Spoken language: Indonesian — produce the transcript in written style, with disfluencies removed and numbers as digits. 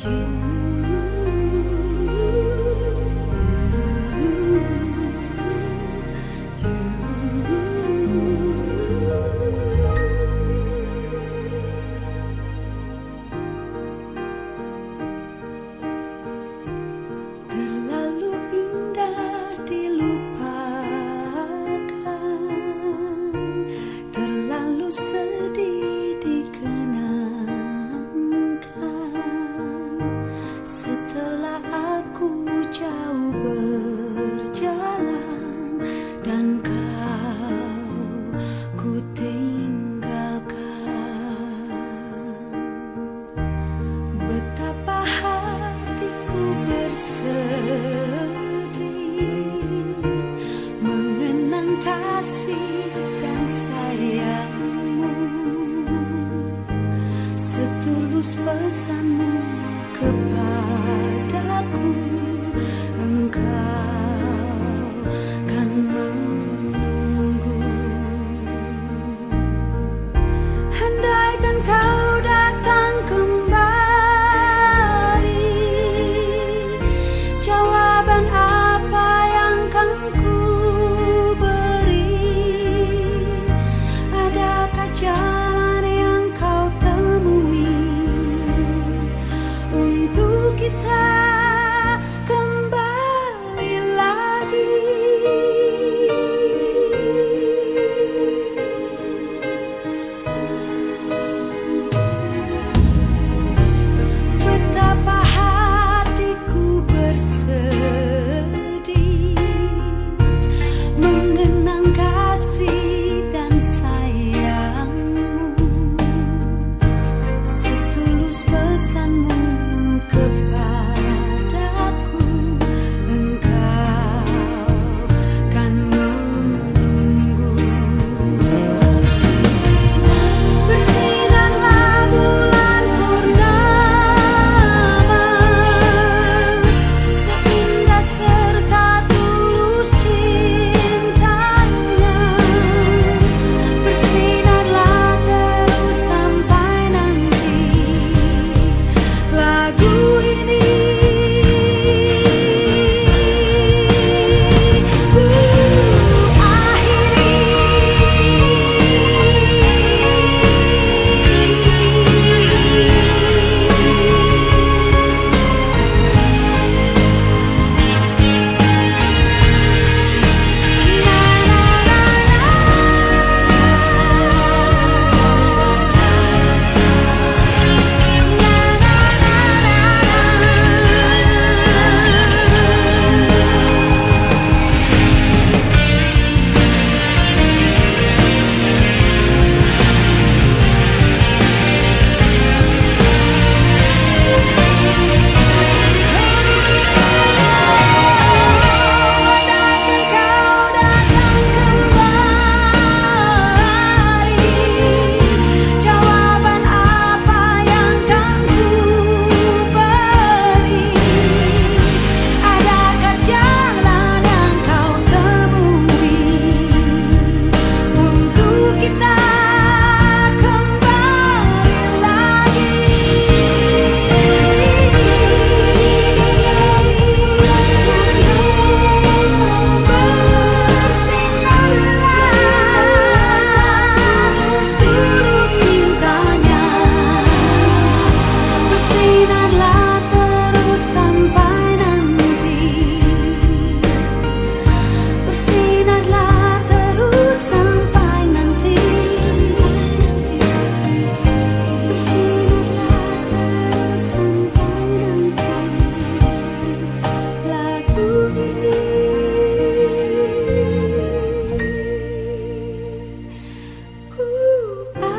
Terlalu indah dilupakan, terlalu sedih dikenangkan. Setelah aku jauh berjalan dan ku tinggalkan, betapa hatiku bersedih mengenang kasih dan sayangmu. Setulus pesanmu kepadaku, engkau kan menunggu. Andaikan kau datang kembali, jawaban apa yang kan ku beri? Adakah jalan yang kau temui untuk kita kembali lagi? Betapa hatiku bersedih mengenang kasih dan sayangmu. Setulus pesanmu kepadaku, engkau kan menunggu. Bersinarlah bulan purnama, seindah serta tulus cintanya. Bersinarlah terus sampai nanti lagu ini ku akhiri. Andaikan kau datang kembali, jawaban apa yang kan ku beri? Adakah jalan yang kau temui untuk kita kembali lagi? Bersinarlah terus sampai nanti, bersinarlah terus sampai nanti, bersinarlah terus sampai nanti lagu ini ku